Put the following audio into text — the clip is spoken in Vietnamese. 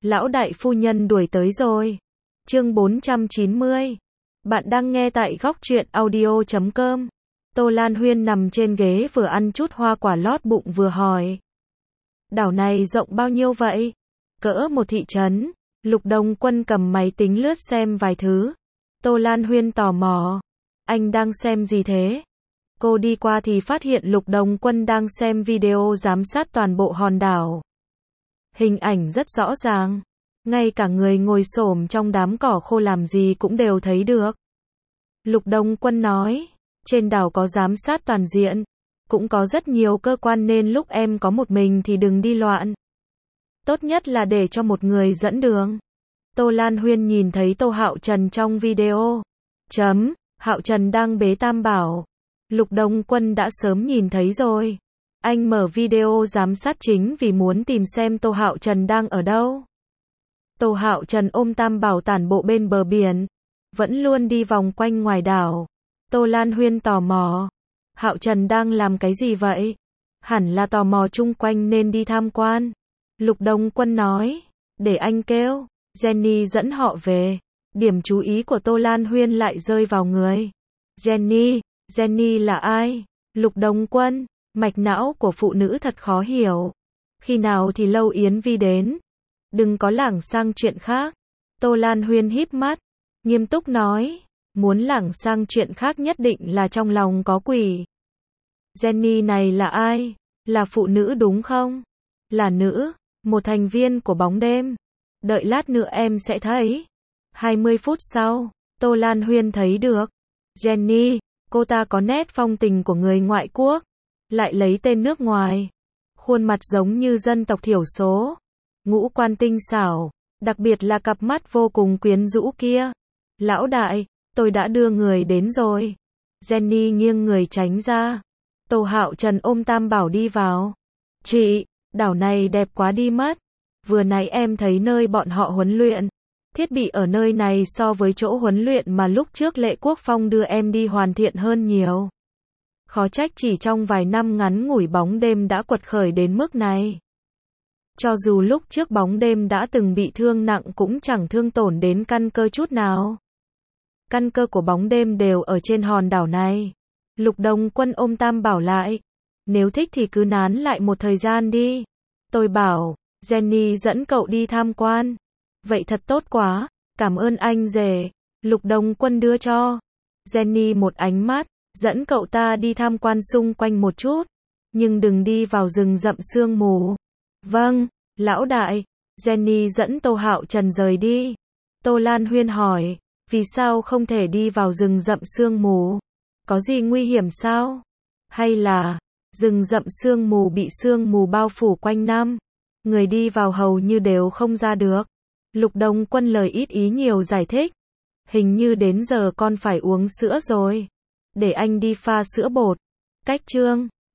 Lão đại phu nhân đuổi tới rồi. Chương 490. Bạn đang nghe tại góc truyện audio.com. Tô Lan Huyên nằm trên ghế vừa ăn chút hoa quả lót bụng vừa hỏi. Đảo này rộng bao nhiêu vậy? Cỡ một thị trấn. Lục Đông Quân cầm máy tính lướt xem vài thứ. Tô Lan Huyên tò mò. Anh đang xem gì thế? Cô đi qua thì phát hiện Lục Đông Quân đang xem video giám sát toàn bộ hòn đảo. Hình ảnh rất rõ ràng. Ngay cả người ngồi xổm trong đám cỏ khô làm gì cũng đều thấy được. Lục Đông Quân nói, trên đảo có giám sát toàn diện, cũng có rất nhiều cơ quan nên lúc em có một mình thì đừng đi loạn. Tốt nhất là để cho một người dẫn đường. Tô Lan Huyên nhìn thấy Tô Hạo Trần trong video. Hạo Trần đang bế tam bảo. Lục Đông Quân đã sớm nhìn thấy rồi. Anh mở video giám sát chính vì muốn tìm xem Tô Hạo Trần đang ở đâu. Tô Hạo Trần ôm tam bảo tản bộ bên bờ biển, vẫn luôn đi vòng quanh ngoài đảo. Tô Lan Huyên tò mò. Hạo Trần đang làm cái gì vậy? Hẳn là tò mò chung quanh nên đi tham quan. Lục Đông Quân nói, để anh kêu Jenny dẫn họ về. Điểm chú ý của Tô Lan Huyên lại rơi vào người Jenny là ai? Lục Đông Quân, mạch não của phụ nữ thật khó hiểu. Khi nào thì Lâu Yến Vi đến. Đừng có lảng sang chuyện khác. Tô Lan Huyên híp mắt, nghiêm túc nói, muốn lảng sang chuyện khác nhất định là trong lòng có quỷ. Jenny này là ai? Là phụ nữ đúng không? Là nữ, một thành viên của bóng đêm. Đợi lát nữa em sẽ thấy. 20 phút sau, Tô Lan Huyên thấy được. Jenny, cô ta có nét phong tình của người ngoại quốc, lại lấy tên nước ngoài. Khuôn mặt giống như dân tộc thiểu số. Ngũ quan tinh xảo, đặc biệt là cặp mắt vô cùng quyến rũ kia. Lão đại, tôi đã đưa người đến rồi. Jenny nghiêng người tránh ra. Tô Hạo Trần ôm tam bảo đi vào. Chị, đảo này đẹp quá đi mất. Vừa nãy em thấy nơi bọn họ huấn luyện. Thiết bị ở nơi này so với chỗ huấn luyện mà lúc trước Lệ Quốc Phong đưa em đi hoàn thiện hơn nhiều. Khó trách chỉ trong vài năm ngắn ngủi bóng đêm đã quật khởi đến mức này. Cho dù lúc trước bóng đêm đã từng bị thương nặng cũng chẳng thương tổn đến căn cơ chút nào. Căn cơ của bóng đêm đều ở trên hòn đảo này. Lục Đông Quân ôm tam bảo lại. Nếu thích thì cứ nán lại một thời gian đi. Tôi bảo, Jenny dẫn cậu đi tham quan. Vậy thật tốt quá, cảm ơn anh rể. Lục Đông Quân đưa cho Jenny một ánh mắt, dẫn cậu ta đi tham quan xung quanh một chút. Nhưng đừng đi vào rừng rậm sương mù. Vâng, lão đại. Jenny dẫn Tô Hạo Trần rời đi. Tô Lan Huyên hỏi, vì sao không thể đi vào rừng rậm sương mù? Có gì nguy hiểm sao? Hay là rừng rậm sương mù bị sương mù bao phủ quanh năm? Người đi vào hầu như đều không ra được. Lục Đông Quân lời ít ý nhiều giải thích. Hình như đến giờ con phải uống sữa rồi. Để anh đi pha sữa bột. Cách chương